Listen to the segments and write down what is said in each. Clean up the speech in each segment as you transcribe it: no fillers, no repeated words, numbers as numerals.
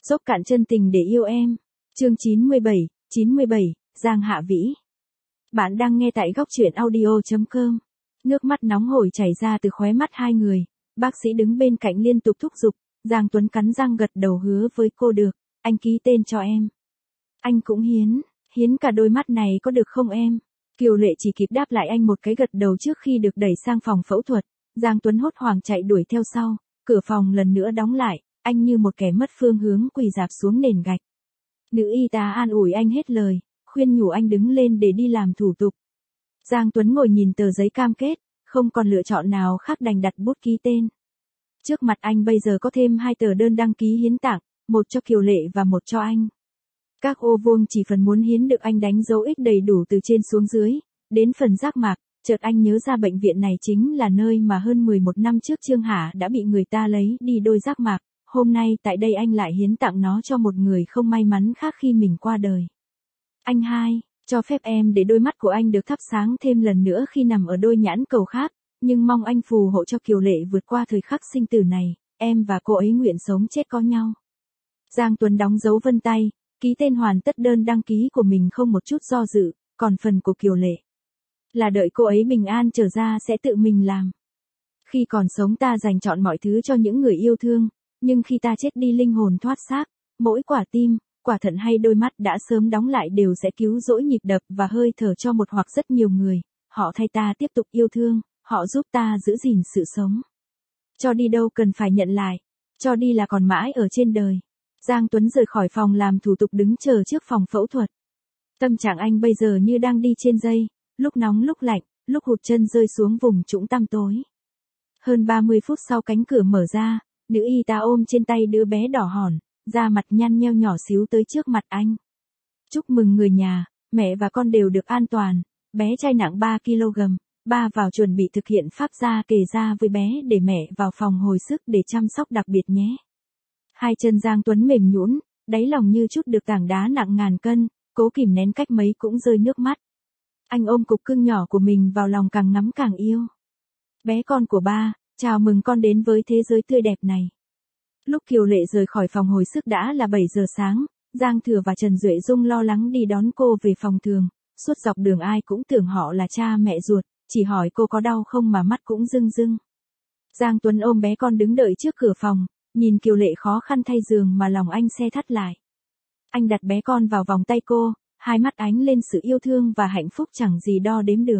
Dốc cạn chân tình để yêu em. Chương 97, Giang Hạ Vĩ. Bạn đang nghe tại góc truyện audio.com. Nước mắt nóng hổi chảy ra từ khóe mắt hai người, bác sĩ đứng bên cạnh liên tục thúc giục, Giang Tuấn cắn răng gật đầu hứa với cô được, anh ký tên cho em. Anh cũng hiến cả đôi mắt này có được không em? Kiều Lệ chỉ kịp đáp lại anh một cái gật đầu trước khi được đẩy sang phòng phẫu thuật, Giang Tuấn hốt hoảng chạy đuổi theo sau, cửa phòng lần nữa đóng lại, anh như một kẻ mất phương hướng quỳ rạp xuống nền gạch. Nữ y tá an ủi anh hết lời, khuyên nhủ anh đứng lên để đi làm thủ tục. Giang Tuấn ngồi nhìn tờ giấy cam kết, không còn lựa chọn nào khác đành đặt bút ký tên. Trước mặt anh bây giờ có thêm 2 tờ đơn đăng ký hiến tạng, một cho Kiều Lệ và một cho anh. Các ô vuông chỉ phần muốn hiến được anh đánh dấu ít đầy đủ từ trên xuống dưới, đến phần giác mạc, chợt anh nhớ ra bệnh viện này chính là nơi mà hơn 11 năm trước Trương Hà đã bị người ta lấy đi đôi giác mạc, hôm nay tại đây anh lại hiến tặng nó cho một người không may mắn khác khi mình qua đời. Anh hai, cho phép em để đôi mắt của anh được thắp sáng thêm lần nữa khi nằm ở đôi nhãn cầu khác, nhưng mong anh phù hộ cho Kiều Lệ vượt qua thời khắc sinh tử này, em và cô ấy nguyện sống chết có nhau. Giang Tuấn đóng dấu vân tay, ký tên hoàn tất đơn đăng ký của mình không một chút do dự, còn phần của Kiều Lệ là đợi cô ấy bình an trở ra sẽ tự mình làm. Khi còn sống ta dành trọn mọi thứ cho những người yêu thương, nhưng khi ta chết đi linh hồn thoát xác, mỗi quả tim, quả thận hay đôi mắt đã sớm đóng lại đều sẽ cứu rỗi nhịp đập và hơi thở cho một hoặc rất nhiều người, họ thay ta tiếp tục yêu thương, họ giúp ta giữ gìn sự sống. Cho đi đâu cần phải nhận lại, cho đi là còn mãi ở trên đời. Giang Tuấn rời khỏi phòng làm thủ tục đứng chờ trước phòng phẫu thuật. Tâm trạng anh bây giờ như đang đi trên dây, lúc nóng lúc lạnh, lúc hụt chân rơi xuống vùng trũng tăm tối. Hơn 30 phút sau cánh cửa mở ra, nữ y tá ôm trên tay đứa bé đỏ hòn, da mặt nhăn nheo nhỏ xíu tới trước mặt anh. Chúc mừng người nhà, mẹ và con đều được an toàn, bé trai nặng 3 kg, ba vào chuẩn bị thực hiện pháp gia kề da với bé để mẹ vào phòng hồi sức để chăm sóc đặc biệt nhé. Hai chân Giang Tuấn mềm nhũn, đáy lòng như chút được tảng đá nặng ngàn cân, cố kìm nén cách mấy cũng rơi nước mắt. Anh ôm cục cưng nhỏ của mình vào lòng càng ngắm càng yêu. Bé con của ba, chào mừng con đến với thế giới tươi đẹp này. Lúc Kiều Lệ rời khỏi phòng hồi sức đã là 7 giờ sáng, Giang Thừa và Trần Duệ Dung lo lắng đi đón cô về phòng thường, suốt dọc đường ai cũng tưởng họ là cha mẹ ruột, chỉ hỏi cô có đau không mà mắt cũng rưng rưng. Giang Tuấn ôm bé con đứng đợi trước cửa phòng, nhìn Kiều Lệ khó khăn thay giường mà lòng anh se thắt lại. Anh đặt bé con vào vòng tay cô, hai mắt ánh lên sự yêu thương và hạnh phúc chẳng gì đo đếm được.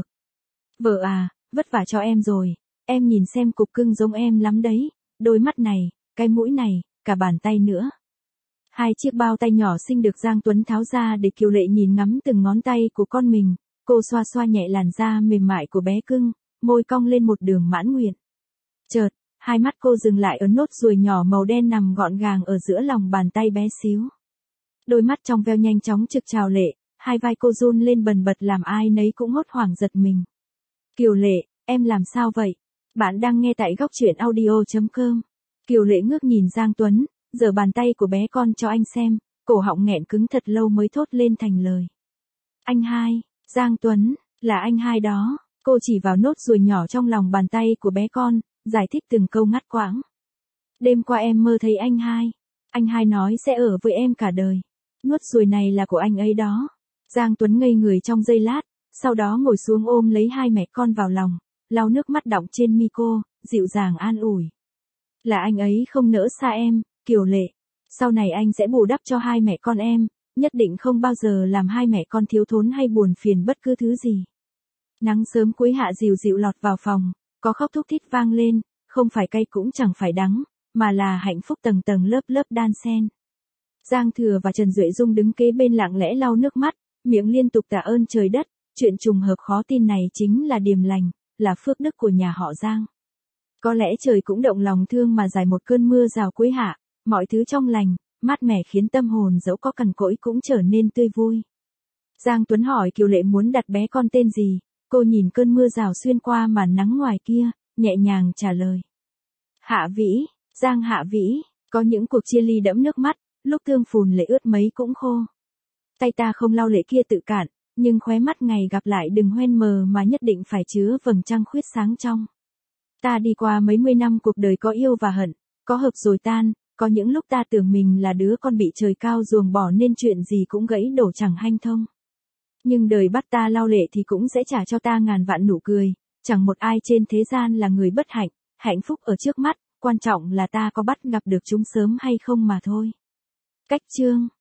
Vợ à, vất vả cho em rồi, em nhìn xem cục cưng giống em lắm đấy, đôi mắt này, cái mũi này, cả bàn tay nữa. Hai chiếc bao tay nhỏ xinh được Giang Tuấn tháo ra để Kiều Lệ nhìn ngắm từng ngón tay của con mình, cô xoa xoa nhẹ làn da mềm mại của bé cưng, môi cong lên một đường mãn nguyện. Chợt, hai mắt cô dừng lại ở nốt ruồi nhỏ màu đen nằm gọn gàng ở giữa lòng bàn tay bé xíu. Đôi mắt trong veo nhanh chóng trực trào lệ, hai vai cô run lên bần bật làm ai nấy cũng hốt hoảng giật mình. Kiều Lệ, em làm sao vậy? Bạn đang nghe tại góc truyện audio.com. Kiều Lệ ngước nhìn Giang Tuấn, giở bàn tay của bé con cho anh xem, cổ họng nghẹn cứng thật lâu mới thốt lên thành lời. Anh hai, Giang Tuấn, là anh hai đó. Cô chỉ vào nốt ruồi nhỏ trong lòng bàn tay của bé con, giải thích từng câu ngắt quãng. Đêm qua em mơ thấy anh hai nói sẽ ở với em cả đời. Nốt ruồi này là của anh ấy đó. Giang Tuấn ngây người trong giây lát, sau đó ngồi xuống ôm lấy hai mẹ con vào lòng, lau nước mắt đọng trên mi cô, dịu dàng an ủi. Là anh ấy không nỡ xa em, Kiều Lệ. Sau này anh sẽ bù đắp cho hai mẹ con em, nhất định không bao giờ làm hai mẹ con thiếu thốn hay buồn phiền bất cứ thứ gì. Nắng sớm cuối hạ dịu dịu lọt vào phòng, có khóc thúc thít vang lên, không phải cay cũng chẳng phải đắng, mà là hạnh phúc tầng tầng lớp lớp đan xen. Giang Thừa và Trần Duệ Dung đứng kế bên lặng lẽ lau nước mắt, miệng liên tục tạ ơn trời đất, chuyện trùng hợp khó tin này chính là điềm lành, là phước đức của nhà họ Giang. Có lẽ trời cũng động lòng thương mà dài một cơn mưa rào cuối hạ, mọi thứ trong lành, mát mẻ khiến tâm hồn dẫu có cằn cỗi cũng trở nên tươi vui. Giang Tuấn hỏi Kiều Lệ muốn đặt bé con tên gì, cô nhìn cơn mưa rào xuyên qua màn nắng ngoài kia, nhẹ nhàng trả lời. Hạ Vĩ, Giang Hạ Vĩ, có những cuộc chia ly đẫm nước mắt, lúc thương phùn lệ ướt mấy cũng khô. Tay ta không lau lệ kia tự cạn, nhưng khóe mắt ngày gặp lại đừng hoen mờ mà nhất định phải chứa vầng trăng khuyết sáng trong. Ta đi qua mấy mươi năm cuộc đời có yêu và hận, có hợp rồi tan, Có những lúc ta tưởng mình là đứa con bị trời cao ruồng bỏ nên chuyện gì cũng gãy đổ chẳng hanh thông. Nhưng đời bắt ta lau lệ thì cũng sẽ trả cho ta ngàn vạn nụ cười, chẳng một ai trên thế gian là người bất hạnh, hạnh phúc ở trước mắt, quan trọng là ta có bắt gặp được chúng sớm hay không mà thôi. Cách chương